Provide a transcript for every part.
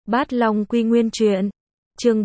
Bát Long Quy Nguyên truyện. Chương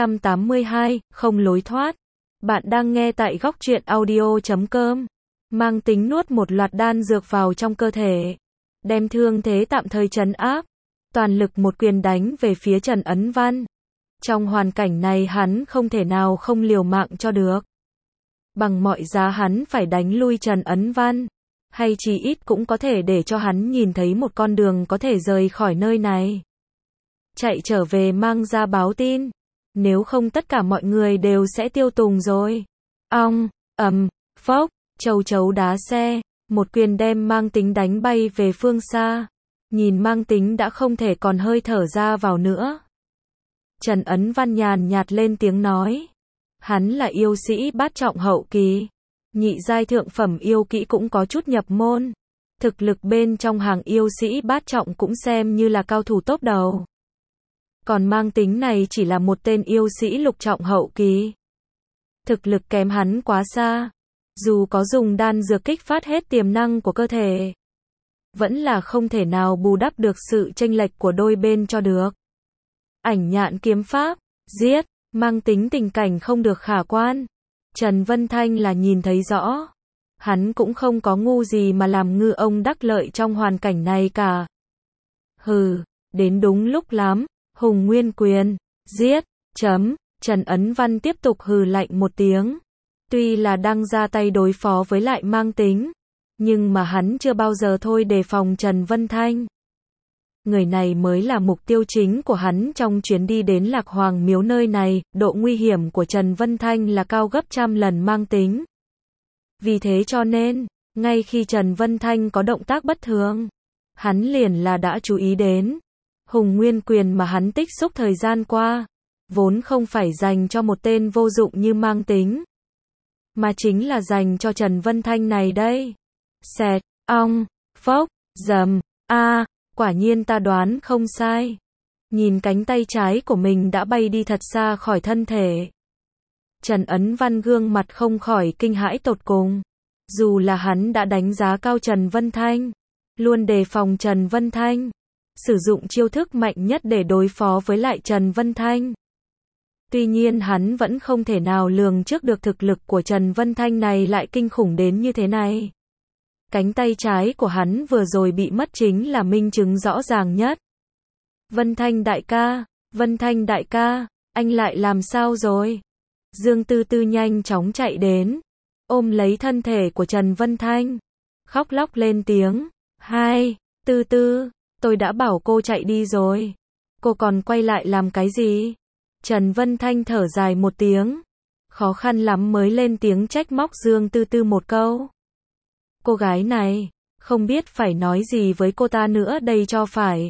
482, không lối thoát. Bạn đang nghe tại góc truyện audio.com. Mang tính nuốt một loạt đan dược vào trong cơ thể, đem thương thế tạm thời trấn áp, toàn lực một quyền đánh về phía Trần Ấn Văn. Trong hoàn cảnh này hắn không thể nào không liều mạng cho được. Bằng mọi giá hắn phải đánh lui Trần Ấn Văn, hay chỉ ít cũng có thể để cho hắn nhìn thấy một con đường có thể rời khỏi nơi này. Chạy trở về mang ra báo tin, nếu không tất cả mọi người đều sẽ tiêu tùng rồi. Ong, ầm, phốc, châu chấu đá xe, một quyền đem Mang Tính đánh bay về phương xa. Nhìn Mang Tính đã không thể còn hơi thở ra vào nữa. Trần Ấn Văn nhàn nhạt lên tiếng nói. Hắn là yêu sĩ bát trọng hậu kỳ, nhị giai thượng phẩm yêu kỹ cũng có chút nhập môn. Thực lực bên trong hàng yêu sĩ bát trọng cũng xem như là cao thủ top đầu. Còn Mang Tính này chỉ là một tên yêu sĩ lục trọng hậu kỳ. Thực lực kém hắn quá xa. Dù có dùng đan dược kích phát hết tiềm năng của cơ thể, vẫn là không thể nào bù đắp được sự chênh lệch của đôi bên cho được. Ảnh nhạn kiếm pháp, giết, Mang Tính tình cảnh không được khả quan. Trần Vân Thanh là nhìn thấy rõ. Hắn cũng không có ngu gì mà làm ngư ông đắc lợi trong hoàn cảnh này cả. Hừ, đến đúng lúc lắm. Hùng Nguyên quyền, giết, Trần Ấn Văn tiếp tục hừ lạnh một tiếng. Tuy là đang ra tay đối phó với lại Mang Tính, nhưng mà hắn chưa bao giờ thôi đề phòng Trần Vân Thanh. Người này mới là mục tiêu chính của hắn trong chuyến đi đến Lạc Hoàng Miếu nơi này, độ nguy hiểm của Trần Vân Thanh là cao gấp trăm lần Mang Tính. Vì thế cho nên, ngay khi Trần Vân Thanh có động tác bất thường, hắn liền là đã chú ý đến. Hùng Nguyên quyền mà hắn tích xúc thời gian qua, vốn không phải dành cho một tên vô dụng như Mang Tính, mà chính là dành cho Trần Vân Thanh này đây. Xẹt, ong, phốc, dầm, quả nhiên ta đoán không sai. Nhìn cánh tay trái của mình đã bay đi thật xa khỏi thân thể. Trần Ấn Văn gương mặt không khỏi kinh hãi tột cùng. Dù là hắn đã đánh giá cao Trần Vân Thanh, luôn đề phòng Trần Vân Thanh, sử dụng chiêu thức mạnh nhất để đối phó với lại Trần Vân Thanh. Tuy nhiên hắn vẫn không thể nào lường trước được thực lực của Trần Vân Thanh này lại kinh khủng đến như thế này. Cánh tay trái của hắn vừa rồi bị mất chính là minh chứng rõ ràng nhất. Vân Thanh đại ca, anh lại làm sao rồi? Dương Tư Tư nhanh chóng chạy đến, ôm lấy thân thể của Trần Vân Thanh, khóc lóc lên tiếng. Tư Tư, tôi đã bảo cô chạy đi rồi. Cô còn quay lại làm cái gì? Trần Vân Thanh thở dài một tiếng, khó khăn lắm mới lên tiếng trách móc Dương Tư Tư một câu. Cô gái này, không biết phải nói gì với cô ta nữa đây cho phải.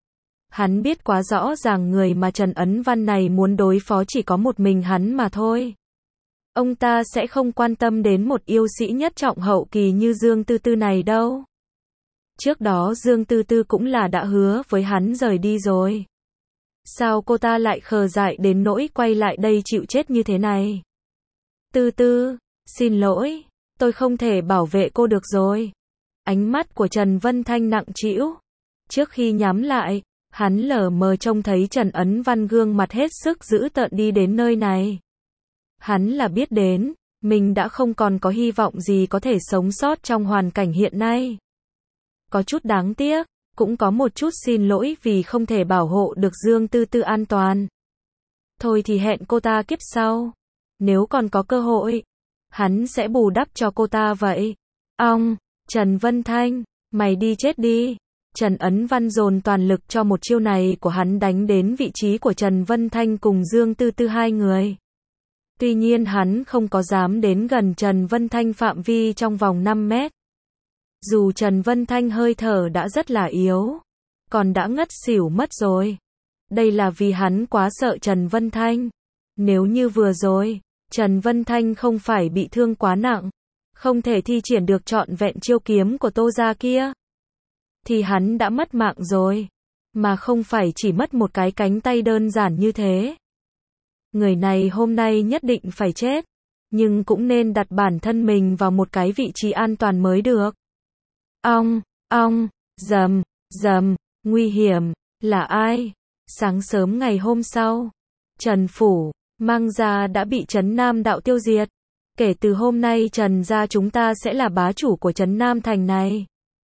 Hắn biết quá rõ ràng người mà Trần Ấn Văn này muốn đối phó chỉ có một mình hắn mà thôi. Ông ta sẽ không quan tâm đến một yêu sĩ nhất trọng hậu kỳ như Dương Tư Tư này đâu. Trước đó Dương Tư Tư cũng là đã hứa với hắn rời đi rồi. Sao cô ta lại khờ dại đến nỗi quay lại đây chịu chết như thế này? Tư Tư, xin lỗi, tôi không thể bảo vệ cô được rồi. Ánh mắt của Trần Vân Thanh nặng trĩu. Trước khi nhắm lại, hắn lờ mờ trông thấy Trần Ấn Văn gương mặt hết sức dữ tợn đi đến nơi này. Hắn là biết đến, mình đã không còn có hy vọng gì có thể sống sót trong hoàn cảnh hiện nay. Có chút đáng tiếc, cũng có một chút xin lỗi vì không thể bảo hộ được Dương Tư Tư an toàn. Thôi thì hẹn cô ta kiếp sau. Nếu còn có cơ hội, hắn sẽ bù đắp cho cô ta vậy. Trần Vân Thanh, mày đi chết đi. Trần Ấn Văn dồn toàn lực cho một chiêu này của hắn đánh đến vị trí của Trần Vân Thanh cùng Dương Tư Tư hai người. Tuy nhiên hắn không có dám đến gần Trần Vân Thanh phạm vi trong vòng 5 mét. Dù Trần Vân Thanh hơi thở đã rất là yếu, còn đã ngất xỉu mất rồi. Đây là vì hắn quá sợ Trần Vân Thanh. Nếu như vừa rồi, Trần Vân Thanh không phải bị thương quá nặng, không thể thi triển được trọn vẹn chiêu kiếm của Tô gia kia, thì hắn đã mất mạng rồi, mà không phải chỉ mất một cái cánh tay đơn giản như thế. Người này hôm nay nhất định phải chết, nhưng cũng nên đặt bản thân mình vào một cái vị trí an toàn mới được. Dầm, nguy hiểm, là ai? Sáng sớm ngày hôm sau, Trần Phủ, Mang gia đã bị Trấn Nam Đạo tiêu diệt. Kể từ hôm nay Trần gia chúng ta sẽ là bá chủ của Trấn Nam Thành này.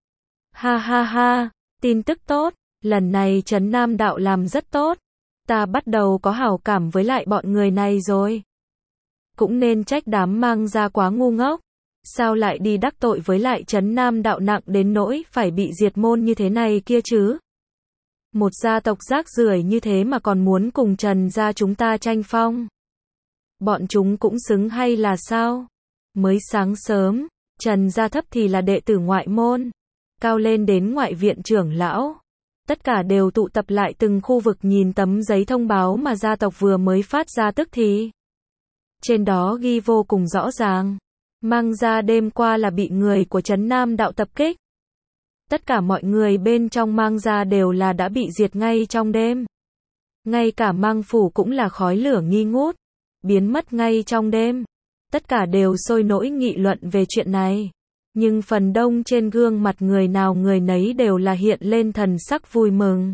Ha ha ha, tin tức tốt, lần này Trấn Nam Đạo làm rất tốt. Ta bắt đầu có hảo cảm với lại bọn người này rồi. Cũng nên trách đám Mang gia quá ngu ngốc. Sao lại đi đắc tội với lại Trấn Nam Đạo nặng đến nỗi phải bị diệt môn như thế này kia chứ? Một gia tộc rác rưởi như thế mà còn muốn cùng Trần gia chúng ta tranh phong. Bọn chúng cũng xứng hay là sao? Mới sáng sớm, Trần gia thấp thì là đệ tử ngoại môn, cao lên đến ngoại viện trưởng lão. Tất cả đều tụ tập lại từng khu vực nhìn tấm giấy thông báo mà gia tộc vừa mới phát ra tức thì. Trên đó ghi vô cùng rõ ràng. Mang gia đêm qua là bị người của Trấn Nam Đạo tập kích. Tất cả mọi người bên trong Mang gia đều là đã bị diệt ngay trong đêm. Ngay cả Mang phủ cũng là khói lửa nghi ngút, biến mất ngay trong đêm. Tất cả đều sôi nổi nghị luận về chuyện này. Nhưng phần đông trên gương mặt người nào người nấy đều là hiện lên thần sắc vui mừng.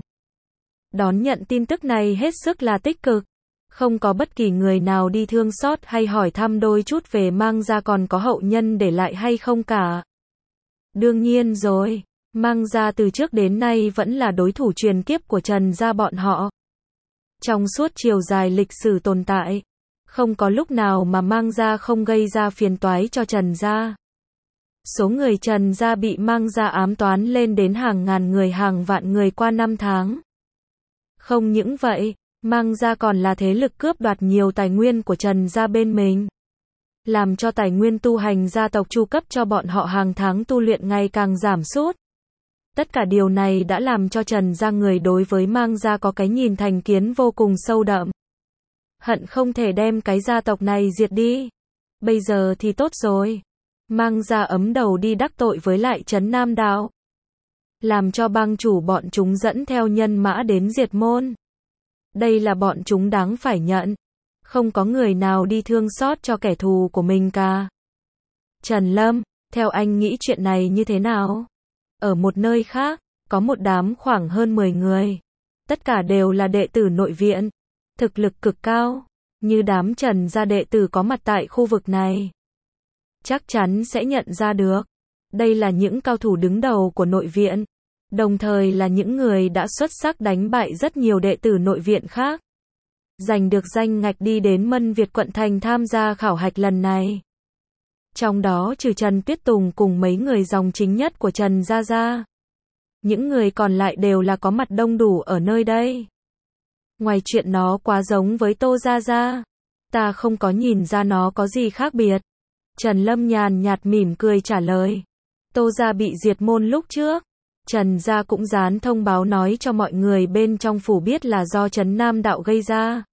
Đón nhận tin tức này hết sức là tích cực. Không có bất kỳ người nào đi thương xót hay hỏi thăm đôi chút về Mang gia còn có hậu nhân để lại hay không cả. Đương nhiên rồi, Mang gia từ trước đến nay vẫn là đối thủ truyền kiếp của Trần gia bọn họ. Trong suốt chiều dài lịch sử tồn tại, không có lúc nào mà Mang gia không gây ra phiền toái cho Trần gia. Số người Trần gia bị Mang gia ám toán lên đến hàng ngàn người hàng vạn người qua năm tháng. Không những vậy, Mang gia còn là thế lực cướp đoạt nhiều tài nguyên của Trần gia bên mình. Làm cho tài nguyên tu hành gia tộc chu cấp cho bọn họ hàng tháng tu luyện ngày càng giảm sút. Tất cả điều này đã làm cho Trần gia người đối với Mang gia có cái nhìn thành kiến vô cùng sâu đậm. Hận không thể đem cái gia tộc này diệt đi. Bây giờ thì tốt rồi. Mang gia ấm đầu đi đắc tội với lại Trấn Nam Đạo. Làm cho bang chủ bọn chúng dẫn theo nhân mã đến diệt môn. Đây là bọn chúng đáng phải nhận. Không có người nào đi thương xót cho kẻ thù của mình cả. Trần Lâm, theo anh nghĩ chuyện này như thế nào? Ở một nơi khác, có một đám khoảng hơn 10 người. Tất cả đều là đệ tử nội viện. Thực lực cực cao. Như đám Trần gia đệ tử có mặt tại khu vực này. Chắc chắn sẽ nhận ra được. Đây là những cao thủ đứng đầu của nội viện. Đồng thời là những người đã xuất sắc đánh bại rất nhiều đệ tử nội viện khác. Giành được danh ngạch đi đến Mân Việt quận thành tham gia khảo hạch lần này. Trong đó trừ Trần Tuyết Tùng cùng mấy người dòng chính nhất của Trần gia ra. Những người còn lại đều là có mặt đông đủ ở nơi đây. Ngoài chuyện nó quá giống với Tô gia gia, ta không có nhìn ra nó có gì khác biệt. Trần Lâm nhàn nhạt mỉm cười trả lời. Tô gia bị diệt môn lúc trước. Trần gia cũng dán thông báo nói cho mọi người bên trong phủ biết là do Trấn Nam Đạo gây ra.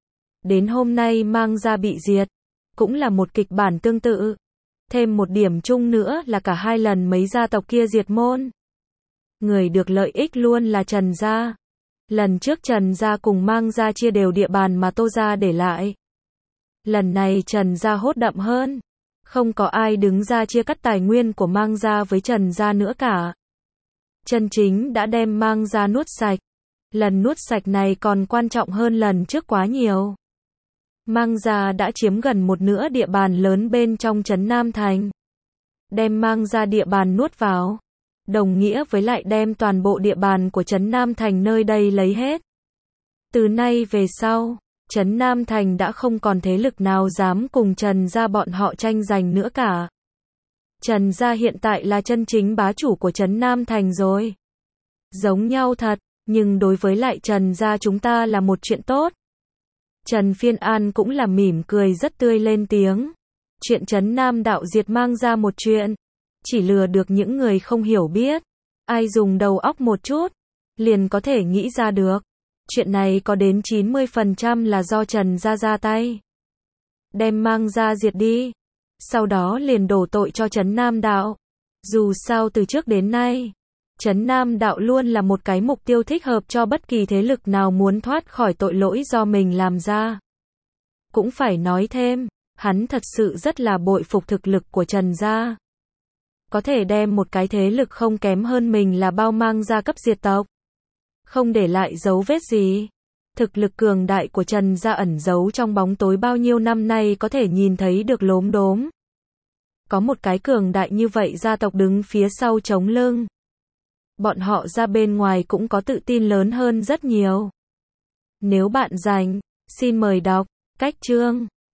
Đến hôm nay Mang gia bị diệt. Cũng là một kịch bản tương tự. Thêm một điểm chung nữa là cả hai lần mấy gia tộc kia diệt môn. Người được lợi ích luôn là Trần gia. Lần trước Trần gia cùng Mang gia chia đều địa bàn mà Tô gia để lại. Lần này Trần gia hốt đậm hơn. Không có ai đứng ra chia cắt tài nguyên của Mang gia với Trần gia nữa cả. Chân chính đã đem Mang gia nuốt sạch. Lần nuốt sạch này còn quan trọng hơn lần trước quá nhiều. Mang gia đã chiếm gần một nửa địa bàn lớn bên trong Trấn Nam Thành. Đem Mang gia địa bàn nuốt vào. Đồng nghĩa với lại đem toàn bộ địa bàn của Trấn Nam Thành nơi đây lấy hết. Từ nay về sau, Trấn Nam Thành đã không còn thế lực nào dám cùng Trần gia bọn họ tranh giành nữa cả. Trần gia hiện tại là chân chính bá chủ của Trấn Nam Thành rồi. Giống nhau thật, nhưng đối với lại Trần gia chúng ta là một chuyện tốt. Trần Phiên An cũng là mỉm cười rất tươi lên tiếng. Chuyện Trấn Nam Đạo diệt Mang gia một chuyện. Chỉ lừa được những người không hiểu biết. Ai dùng đầu óc một chút, liền có thể nghĩ ra được. Chuyện này có đến 90% là do Trần gia ra tay. Đem Mang gia diệt đi. Sau đó liền đổ tội cho Trấn Nam Đạo. Dù sao từ trước đến nay, Trấn Nam Đạo luôn là một cái mục tiêu thích hợp cho bất kỳ thế lực nào muốn thoát khỏi tội lỗi do mình làm ra. Cũng phải nói thêm, hắn thật sự rất là bội phục thực lực của Trần gia. Có thể đem một cái thế lực không kém hơn mình là bao Mang gia cấp diệt tộc. không để lại dấu vết gì. Thực lực cường đại của Trần gia ẩn giấu trong bóng tối bao nhiêu năm nay có thể nhìn thấy được lốm đốm. Có một cái cường đại như vậy gia tộc đứng phía sau chống lưng. Bọn họ ra bên ngoài cũng có tự tin lớn hơn rất nhiều. Nếu bạn rảnh, xin mời đọc cách chương.